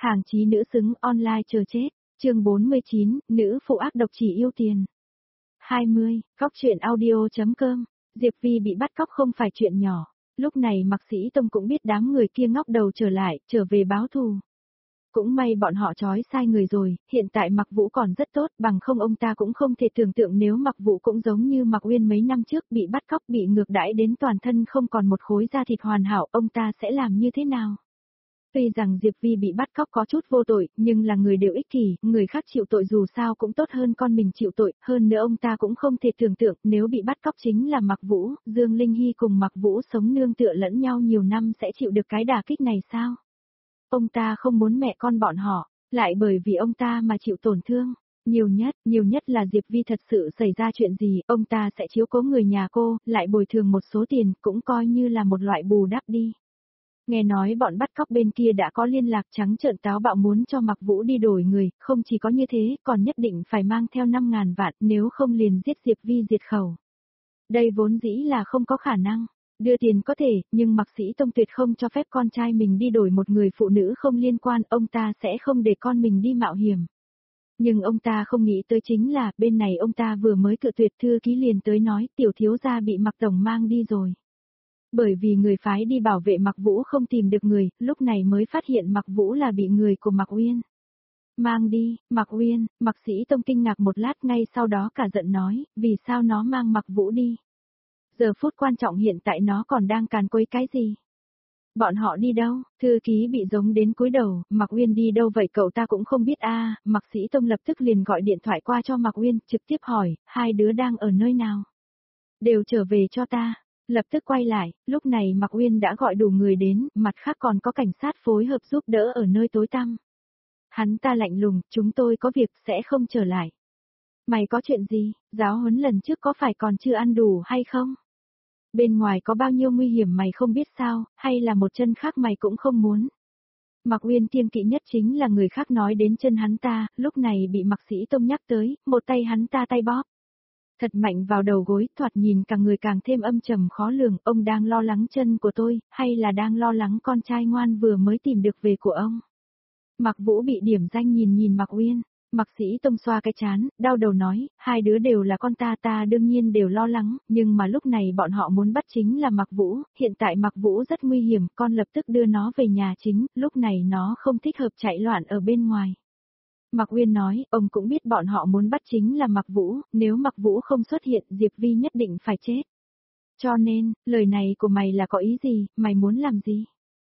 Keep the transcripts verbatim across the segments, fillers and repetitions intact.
Hàng chí nữ xứng online chờ chết, chương bốn mươi chín, nữ phụ ác độc chỉ yêu tiền. hai mươi, Góc truyện audio.com, Diệp Vi bị bắt cóc không phải chuyện nhỏ, lúc này Mạc Sĩ Tông cũng biết đám người kia ngóc đầu trở lại, trở về báo thù. Cũng may bọn họ trói sai người rồi, hiện tại Mạc Vũ còn rất tốt, bằng không ông ta cũng không thể tưởng tượng nếu Mạc Vũ cũng giống như Mạc Uyên mấy năm trước bị bắt cóc bị ngược đãi đến toàn thân không còn một khối da thịt hoàn hảo, ông ta sẽ làm như thế nào? Tuy rằng Diệp Vi bị bắt cóc có chút vô tội, nhưng là người đều ích kỷ, người khác chịu tội dù sao cũng tốt hơn con mình chịu tội, hơn nữa ông ta cũng không thể tưởng tượng nếu bị bắt cóc chính là Mạc Vũ, Dương Linh Hy cùng Mạc Vũ sống nương tựa lẫn nhau nhiều năm sẽ chịu được cái đả kích này sao? Ông ta không muốn mẹ con bọn họ, lại bởi vì ông ta mà chịu tổn thương. Nhiều nhất, nhiều nhất là Diệp Vi thật sự xảy ra chuyện gì, ông ta sẽ chiếu cố người nhà cô, lại bồi thường một số tiền, cũng coi như là một loại bù đắp đi. Nghe nói bọn bắt cóc bên kia đã có liên lạc trắng trợn táo bạo muốn cho Mạc Vũ đi đổi người, không chỉ có như thế, còn nhất định phải mang theo năm ngàn vạn, nếu không liền giết Diệp Vi diệt khẩu. Đây vốn dĩ là không có khả năng. Đưa tiền có thể, nhưng Mạc Sĩ Tông tuyệt không cho phép con trai mình đi đổi một người phụ nữ không liên quan, ông ta sẽ không để con mình đi mạo hiểm. Nhưng ông ta không nghĩ tới chính là, bên này ông ta vừa mới cự tuyệt thư ký liền tới nói, tiểu thiếu gia bị Mạc Tổng mang đi rồi. Bởi vì người phái đi bảo vệ Mạc Vũ không tìm được người, lúc này mới phát hiện Mạc Vũ là bị người của Mạc Uyên mang đi. Mạc Uyên, Mạc Sĩ Tông kinh ngạc một lát ngay sau đó cả giận nói, vì sao nó mang Mạc Vũ đi? Giờ phút quan trọng hiện tại nó còn đang càn quấy cái gì? Bọn họ đi đâu? Thư ký bị giống đến cúi đầu, Mạc Uyên đi đâu vậy cậu ta cũng không biết a. À, Mạc Sĩ Tông lập tức liền gọi điện thoại qua cho Mạc Uyên, trực tiếp hỏi, hai đứa đang ở nơi nào? Đều trở về cho ta. Lập tức quay lại, lúc này Mạc Uyên đã gọi đủ người đến, mặt khác còn có cảnh sát phối hợp giúp đỡ ở nơi tối tăm. Hắn ta lạnh lùng, chúng tôi có việc sẽ không trở lại. Mày có chuyện gì, giáo huấn lần trước có phải còn chưa ăn đủ hay không? Bên ngoài có bao nhiêu nguy hiểm mày không biết sao, hay là một chân khác mày cũng không muốn? Mạc Uyên kiêng kỵ nhất chính là người khác nói đến chân hắn ta, lúc này bị Mạc Sĩ Tông nhắc tới, một tay hắn ta tay bóp. Thật mạnh vào đầu gối, thoạt nhìn càng người càng thêm âm trầm khó lường, ông đang lo lắng chân của tôi, hay là đang lo lắng con trai ngoan vừa mới tìm được về của ông? Mạc Vũ bị điểm danh nhìn nhìn Mạc Uyên, Mạc Sĩ Tông xoa cái chán, đau đầu nói, hai đứa đều là con ta ta đương nhiên đều lo lắng, nhưng mà lúc này bọn họ muốn bắt chính là Mạc Vũ, hiện tại Mạc Vũ rất nguy hiểm, con lập tức đưa nó về nhà chính, lúc này nó không thích hợp chạy loạn ở bên ngoài. Mạc Uyên nói, ông cũng biết bọn họ muốn bắt chính là Mạc Vũ, nếu Mạc Vũ không xuất hiện, Diệp Vi nhất định phải chết. Cho nên, lời này của mày là có ý gì, mày muốn làm gì?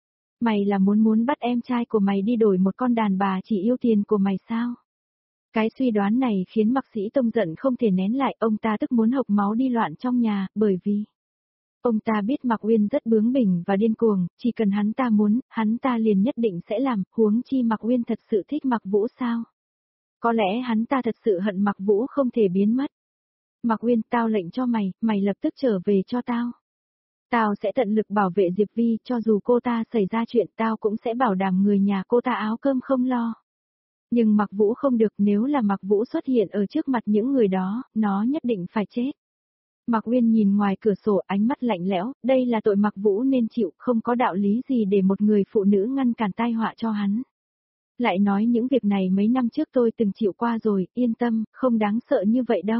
Mày là muốn muốn bắt em trai của mày đi đổi một con đàn bà chỉ yêu tiền của mày sao? Cái suy đoán này khiến Mạc Sĩ Tông giận không thể nén lại, ông ta tức muốn hộc máu đi loạn trong nhà, bởi vì ông ta biết Mạc Uyên rất bướng bỉnh và điên cuồng, chỉ cần hắn ta muốn, hắn ta liền nhất định sẽ làm, huống chi Mạc Uyên thật sự thích Mạc Vũ sao? Có lẽ hắn ta thật sự hận Mạc Vũ không thể biến mất. Mạc Uyên, tao lệnh cho mày, mày lập tức trở về cho tao. Tao sẽ tận lực bảo vệ Diệp Vi, cho dù cô ta xảy ra chuyện tao cũng sẽ bảo đảm người nhà cô ta áo cơm không lo. Nhưng Mạc Vũ không được, nếu là Mạc Vũ xuất hiện ở trước mặt những người đó, nó nhất định phải chết. Mạc Uyên nhìn ngoài cửa sổ ánh mắt lạnh lẽo, đây là tội Mạc Vũ nên chịu, không có đạo lý gì để một người phụ nữ ngăn cản tai họa cho hắn. Lại nói những việc này mấy năm trước tôi từng chịu qua rồi, yên tâm, không đáng sợ như vậy đâu.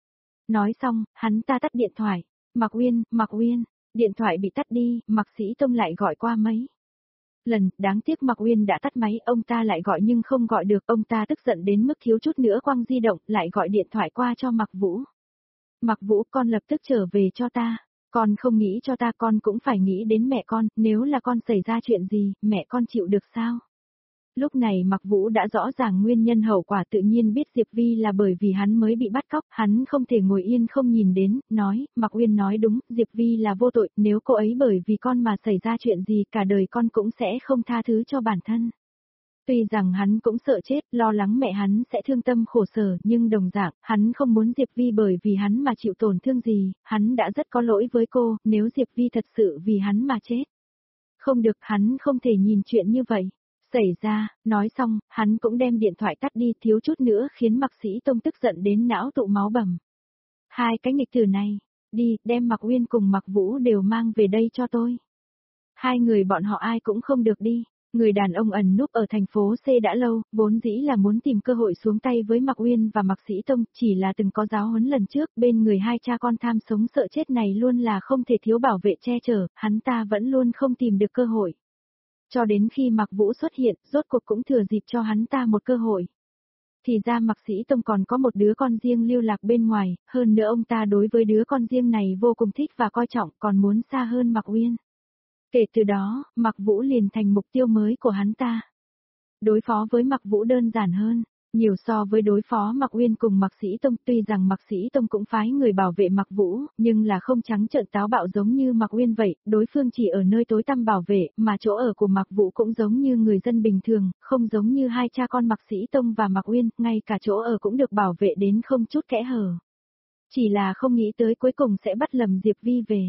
Nói xong, hắn ta tắt điện thoại. Mạc Uyên, Mạc Uyên, điện thoại bị tắt đi, Mạc Sĩ Tông lại gọi qua mấy lần, đáng tiếc Mạc Uyên đã tắt máy, ông ta lại gọi nhưng không gọi được, ông ta tức giận đến mức thiếu chút nữa quăng di động, lại gọi điện thoại qua cho Mạc Vũ. Mạc Vũ, con lập tức trở về cho ta, con không nghĩ cho ta, con cũng phải nghĩ đến mẹ con, nếu là con xảy ra chuyện gì, mẹ con chịu được sao? Lúc này Mạc Vũ đã rõ ràng nguyên nhân hậu quả, tự nhiên biết Diệp Vi là bởi vì hắn mới bị bắt cóc, hắn không thể ngồi yên không nhìn đến, nói, Mạc Uyên nói đúng, Diệp Vi là vô tội, nếu cô ấy bởi vì con mà xảy ra chuyện gì cả đời con cũng sẽ không tha thứ cho bản thân. Tuy rằng hắn cũng sợ chết, lo lắng mẹ hắn sẽ thương tâm khổ sở, nhưng đồng dạng, hắn không muốn Diệp Vi bởi vì hắn mà chịu tổn thương gì, hắn đã rất có lỗi với cô, nếu Diệp Vi thật sự vì hắn mà chết. Không được, hắn không thể nhìn chuyện như vậy. Xảy ra, nói xong, hắn cũng đem điện thoại tắt đi, thiếu chút nữa khiến Mạc Sĩ Tông tức giận đến não tụ máu bầm. Hai cái nghịch tử này, đi, đem Mạc Uyên cùng Mạc Vũ đều mang về đây cho tôi. Hai người bọn họ ai cũng không được đi, Người đàn ông ẩn núp ở thành phố C đã lâu, vốn dĩ là muốn tìm cơ hội xuống tay với Mạc Uyên và Mạc Sĩ Tông, chỉ là từng có giáo huấn lần trước, bên người hai cha con tham sống sợ chết này luôn là không thể thiếu bảo vệ che chở, hắn ta vẫn luôn không tìm được cơ hội. Cho đến khi Mạc Vũ xuất hiện, rốt cuộc cũng thừa dịp cho hắn ta một cơ hội. Thì ra Mạc Sĩ Tông còn có một đứa con riêng lưu lạc bên ngoài, hơn nữa ông ta đối với đứa con riêng này vô cùng thích và coi trọng, còn muốn xa hơn Mạc Uyên. Kể từ đó, Mạc Vũ liền thành mục tiêu mới của hắn ta. Đối phó với Mạc Vũ đơn giản hơn, nhiều so với đối phó Mạc Uyên cùng Mạc Sĩ Tông, tuy rằng Mạc Sĩ Tông cũng phái người bảo vệ Mạc Vũ, nhưng là không trắng trợn táo bạo giống như Mạc Uyên vậy, đối phương chỉ ở nơi tối tăm bảo vệ, mà chỗ ở của Mạc Vũ cũng giống như người dân bình thường, không giống như hai cha con Mạc Sĩ Tông và Mạc Uyên, ngay cả chỗ ở cũng được bảo vệ đến không chút kẽ hở. Chỉ là không nghĩ tới cuối cùng sẽ bắt lầm Diệp Vi về.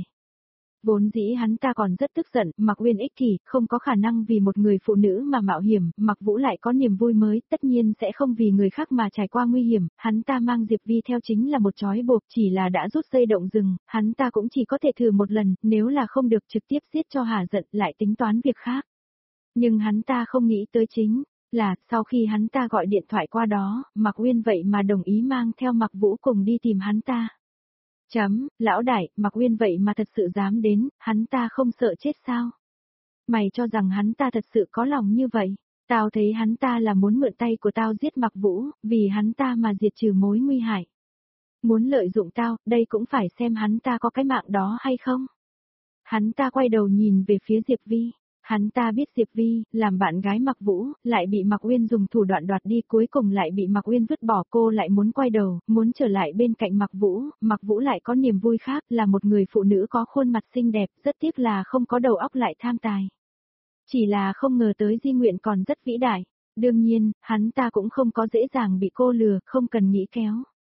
Vốn dĩ hắn ta còn rất tức giận, Mạc Uyên ích kỷ, không có khả năng vì một người phụ nữ mà mạo hiểm, Mạc Vũ lại có niềm vui mới, tất nhiên sẽ không vì người khác mà trải qua nguy hiểm, hắn ta mang Diệp Vi theo chính là một trói buộc, chỉ là đã rút dây động rừng, hắn ta cũng chỉ có thể thử một lần, nếu là không được trực tiếp giết cho hả giận lại tính toán việc khác. Nhưng hắn ta không nghĩ tới chính là, sau khi hắn ta gọi điện thoại qua đó, Mạc Uyên vậy mà đồng ý mang theo Mạc Vũ cùng đi tìm hắn ta. Chấm, lão đại, Mạc Uyên vậy mà thật sự dám đến, hắn ta không sợ chết sao? Mày cho rằng hắn ta thật sự có lòng như vậy? Tao thấy hắn ta là muốn mượn tay của tao giết Mạc Vũ, vì hắn ta mà diệt trừ mối nguy hại. Muốn lợi dụng tao, đây cũng phải xem hắn ta có cái mạng đó hay không? Hắn ta quay đầu nhìn về phía Diệp Vi. Hắn ta biết Diệp Vi, làm bạn gái Mạc Vũ, lại bị Mạc Uyên dùng thủ đoạn đoạt đi, cuối cùng lại bị Mạc Uyên vứt bỏ, cô lại muốn quay đầu, muốn trở lại bên cạnh Mạc Vũ, Mạc Vũ lại có niềm vui khác, là một người phụ nữ có khuôn mặt xinh đẹp, rất tiếc là không có đầu óc lại tham tài. Chỉ là không ngờ tới di nguyện còn rất vĩ đại, đương nhiên, hắn ta cũng không có dễ dàng bị cô lừa, không cần nghĩ kéo.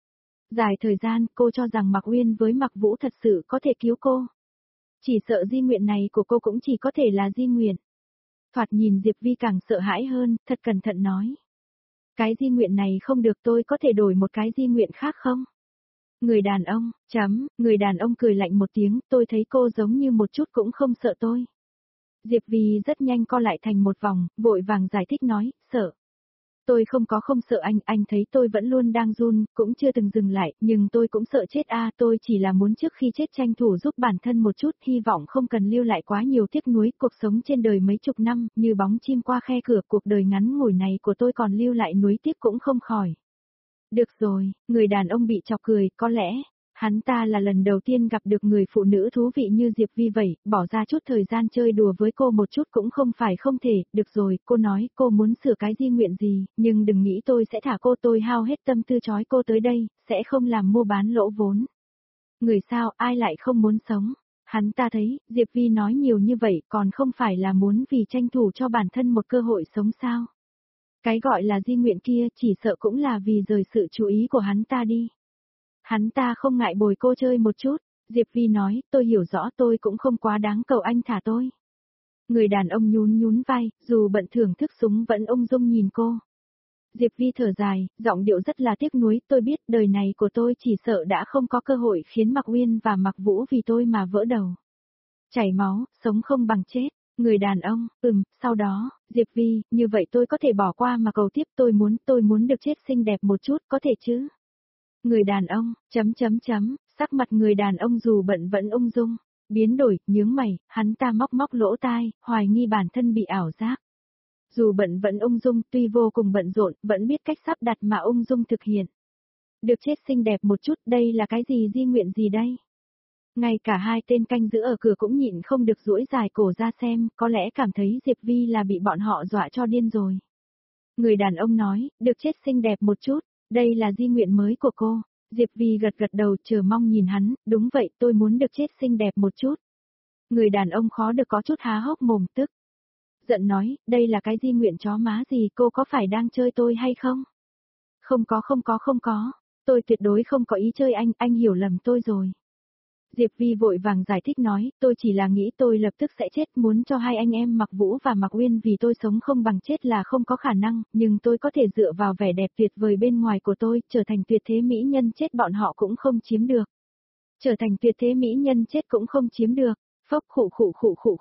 Dài thời gian, cô cho rằng Mạc Uyên với Mạc Vũ thật sự có thể cứu cô. Chỉ sợ di nguyện này của cô cũng chỉ có thể là di nguyện. Thoạt nhìn Diệp Vi càng sợ hãi hơn, thật cẩn thận nói. Cái di nguyện này không được, tôi có thể đổi một cái di nguyện khác không? Người đàn ông, chấm, người đàn ông cười lạnh một tiếng, tôi thấy cô giống như một chút cũng không sợ tôi. Diệp Vi rất nhanh co lại thành một vòng, vội vàng giải thích nói, sợ. Tôi không có không sợ anh, anh thấy tôi vẫn luôn đang run, cũng chưa từng dừng lại, nhưng tôi cũng sợ chết a, tôi chỉ là muốn trước khi chết tranh thủ giúp bản thân một chút, hy vọng không cần lưu lại quá nhiều tiếc nuối, cuộc sống trên đời mấy chục năm, như bóng chim qua khe cửa, cuộc đời ngắn ngủi này của tôi còn lưu lại nuối tiếc cũng không khỏi. Được rồi, người đàn ông bị chọc cười, có lẽ, hắn ta là lần đầu tiên gặp được người phụ nữ thú vị như Diệp Vi vậy, bỏ ra chút thời gian chơi đùa với cô một chút cũng không phải không thể, được rồi, cô nói cô muốn sửa cái di nguyện gì, nhưng đừng nghĩ tôi sẽ thả cô, tôi hao hết tâm tư trói cô tới đây, sẽ không làm mua bán lỗ vốn. Người sao, ai lại không muốn sống? Hắn ta thấy, Diệp Vi nói nhiều như vậy còn không phải là muốn vì tranh thủ cho bản thân một cơ hội sống sao? Cái gọi là di nguyện kia chỉ sợ cũng là vì rời sự chú ý của hắn ta đi. Hắn ta không ngại bồi cô chơi một chút, Diệp Vi nói, tôi hiểu rõ, tôi cũng không quá đáng cầu anh thả tôi. Người đàn ông nhún nhún vai, dù bận thưởng thức súng vẫn ung dung nhìn cô. Diệp Vi thở dài, giọng điệu rất là tiếc nuối, tôi biết đời này của tôi chỉ sợ đã không có cơ hội khiến Mạc Uyên và Mạc Vũ vì tôi mà vỡ đầu. Chảy máu, sống không bằng chết. Người đàn ông, ừm, sau đó, Diệp Vi, như vậy tôi có thể bỏ qua mà cầu tiếp, tôi muốn, tôi muốn được chết xinh đẹp một chút, có thể chứ? Người đàn ông, chấm chấm chấm, sắc mặt người đàn ông dù bận vẫn ung dung, biến đổi, nhướng mày, hắn ta móc móc lỗ tai, hoài nghi bản thân bị ảo giác. Dù bận vẫn ung dung, tuy vô cùng bận rộn, vẫn biết cách sắp đặt mà ung dung thực hiện. Được chết xinh đẹp một chút, đây là cái gì di nguyện gì đây? Ngay cả hai tên canh giữ ở cửa cũng nhịn không được duỗi dài cổ ra xem, có lẽ cảm thấy Diệp Vi là bị bọn họ dọa cho điên rồi. Người đàn ông nói, được chết xinh đẹp một chút, đây là di nguyện mới của cô. Diệp Vi gật gật đầu chờ mong nhìn hắn, đúng vậy, tôi muốn được chết xinh đẹp một chút. Người đàn ông khó được có chút há hốc mồm tức. Giận nói, đây là cái di nguyện chó má gì, cô có phải đang chơi tôi hay không? Không có không có không có, tôi tuyệt đối không có ý chơi anh, anh hiểu lầm tôi rồi. Diệp Vi vội vàng giải thích nói, tôi chỉ là nghĩ tôi lập tức sẽ chết, muốn cho hai anh em Mạc Vũ và Mạc Uyên vì tôi sống không bằng chết là không có khả năng, nhưng tôi có thể dựa vào vẻ đẹp tuyệt vời bên ngoài của tôi, trở thành tuyệt thế mỹ nhân chết bọn họ cũng không chiếm được. Trở thành tuyệt thế mỹ nhân chết cũng không chiếm được, phốc khụ khụ khụ khụ khụ.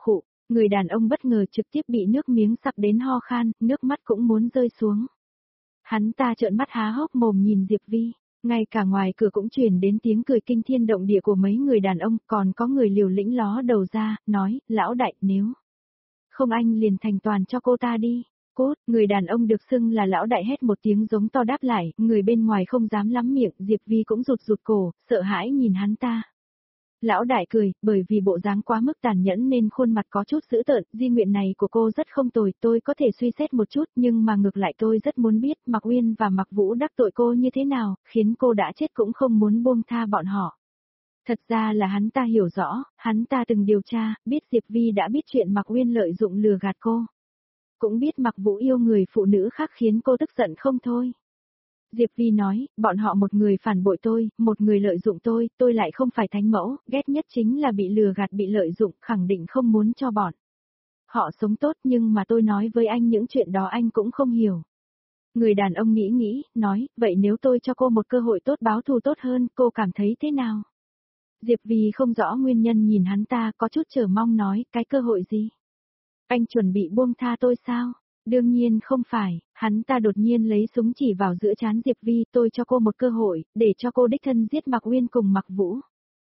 Người đàn ông bất ngờ trực tiếp bị nước miếng sặc đến ho khan, nước mắt cũng muốn rơi xuống. Hắn ta trợn mắt há hốc mồm nhìn Diệp Vi, ngay cả ngoài cửa cũng truyền đến tiếng cười kinh thiên động địa của mấy người đàn ông, còn có người liều lĩnh ló đầu ra, nói, lão đại, nếu không anh liền thành toàn cho cô ta đi. Cốt, người đàn ông được xưng là lão đại hét một tiếng giống to đáp lại, người bên ngoài không dám lắm miệng, Diệp Vi cũng rụt rụt cổ, sợ hãi nhìn hắn ta. Lão đại cười, bởi vì bộ dáng quá mức tàn nhẫn nên khuôn mặt có chút dữ tợn, di nguyện này của cô rất không tồi, tôi có thể suy xét một chút, nhưng mà ngược lại tôi rất muốn biết Mạc Uyên và Mạc Vũ đắc tội cô như thế nào, khiến cô đã chết cũng không muốn buông tha bọn họ. Thật ra là hắn ta hiểu rõ, hắn ta từng điều tra, biết Diệp Vi đã biết chuyện Mạc Uyên lợi dụng lừa gạt cô. Cũng biết Mạc Vũ yêu người phụ nữ khác khiến cô tức giận không thôi. Diệp Vi nói, bọn họ một người phản bội tôi, một người lợi dụng tôi, tôi lại không phải thánh mẫu, ghét nhất chính là bị lừa gạt bị lợi dụng, khẳng định không muốn cho bọn họ sống tốt, nhưng mà tôi nói với anh những chuyện đó anh cũng không hiểu. Người đàn ông nghĩ nghĩ, nói, vậy nếu tôi cho cô một cơ hội tốt báo thù tốt hơn, cô cảm thấy thế nào? Diệp Vi không rõ nguyên nhân nhìn hắn ta, có chút chờ mong nói, cái cơ hội gì? Anh chuẩn bị buông tha tôi sao? Đương nhiên không phải, hắn ta đột nhiên lấy súng chỉ vào giữa trán Diệp Vi, tôi cho cô một cơ hội, để cho cô đích thân giết Mạc Uyên cùng Mạc Vũ.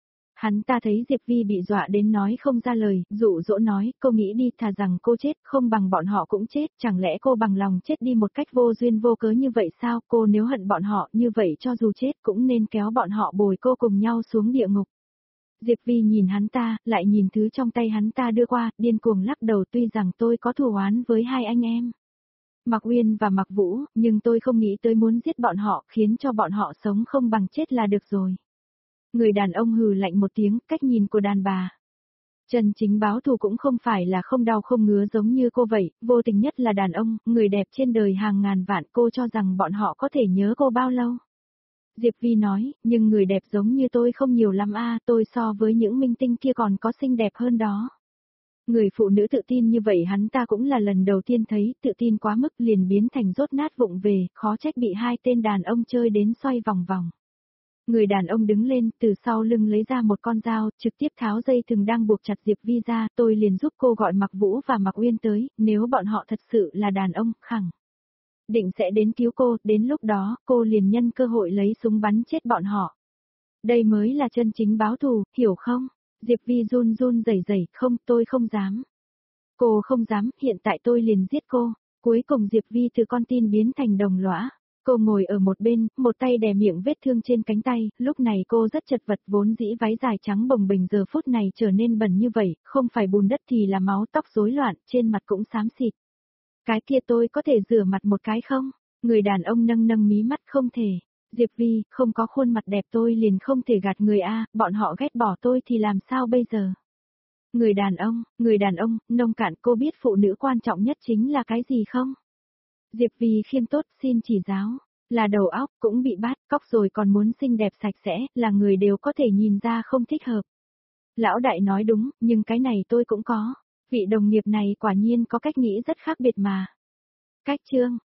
Hắn ta thấy Diệp Vi bị dọa đến nói không ra lời, dụ dỗ nói, cô nghĩ đi, thà rằng cô chết, không bằng bọn họ cũng chết, chẳng lẽ cô bằng lòng chết đi một cách vô duyên vô cớ như vậy sao? Cô nếu hận bọn họ như vậy cho dù chết cũng nên kéo bọn họ bồi cô cùng nhau xuống địa ngục. Diệp Vi nhìn hắn ta, lại nhìn thứ trong tay hắn ta đưa qua, điên cuồng lắc đầu, tuy rằng tôi có thù oán với hai anh em Mạc Uyên và Mạc Vũ, nhưng tôi không nghĩ tới muốn giết bọn họ, khiến cho bọn họ sống không bằng chết là được rồi. Người đàn ông hừ lạnh một tiếng, cách nhìn của đàn bà. Chân chính báo thù cũng không phải là không đau không ngứa giống như cô vậy, vô tình nhất là đàn ông, người đẹp trên đời hàng ngàn vạn, cô cho rằng bọn họ có thể nhớ cô bao lâu. Diệp Vi nói, nhưng người đẹp giống như tôi không nhiều lắm a, tôi so với những minh tinh kia còn có xinh đẹp hơn đó. Người phụ nữ tự tin như vậy hắn ta cũng là lần đầu tiên thấy, tự tin quá mức liền biến thành rốt nát vụng về, khó trách bị hai tên đàn ông chơi đến xoay vòng vòng. Người đàn ông đứng lên, từ sau lưng lấy ra một con dao, trực tiếp tháo dây thừng đang buộc chặt Diệp Vi ra, tôi liền giúp cô gọi Mạc Vũ và Mạc Uyên tới, nếu bọn họ thật sự là đàn ông, khẳng định sẽ đến cứu cô, đến lúc đó, cô liền nhân cơ hội lấy súng bắn chết bọn họ. Đây mới là chân chính báo thù, hiểu không? Diệp Vi run run rẩy rẩy, không, tôi không dám. Cô không dám, hiện tại tôi liền giết cô. Cuối cùng Diệp Vi từ con tin biến thành đồng lõa. Cô ngồi ở một bên, một tay đè miệng vết thương trên cánh tay, lúc này cô rất chật vật, vốn dĩ váy dài trắng bồng bềnh giờ phút này trở nên bẩn như vậy, không phải bùn đất thì là máu, tóc rối loạn, trên mặt cũng xám xịt. Cái kia tôi có thể rửa mặt một cái không? Người đàn ông nâng nâng mí mắt, không thể. Diệp Vi, không có khuôn mặt đẹp tôi liền không thể gạt người a, bọn họ ghét bỏ tôi thì làm sao bây giờ? Người đàn ông, người đàn ông, nông cạn, cô biết phụ nữ quan trọng nhất chính là cái gì không? Diệp Vi khiêm tốt, xin chỉ giáo, là đầu óc, cũng bị bát cóc rồi còn muốn xinh đẹp sạch sẽ, là người đều có thể nhìn ra không thích hợp. Lão đại nói đúng, nhưng cái này tôi cũng có. Vị đồng nghiệp này quả nhiên có cách nghĩ rất khác biệt mà. Cách chương